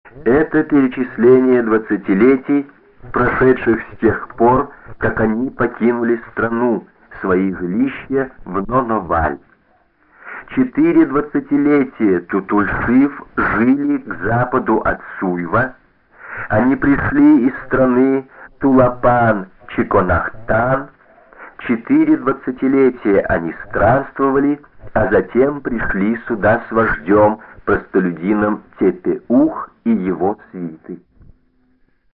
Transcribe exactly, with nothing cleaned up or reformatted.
Это перечисление двадцатилетий, прошедших с тех пор, как они покинули страну, свои жилища в Ноноваль. Четыре двадцатилетия Тутульшив жили к западу от Суйва. Они пришли из страны Тулапан-Чиконахтан. Четыре двадцатилетия они странствовали, а затем пришли сюда с вождем, простолюдином Тепеух и его свитой.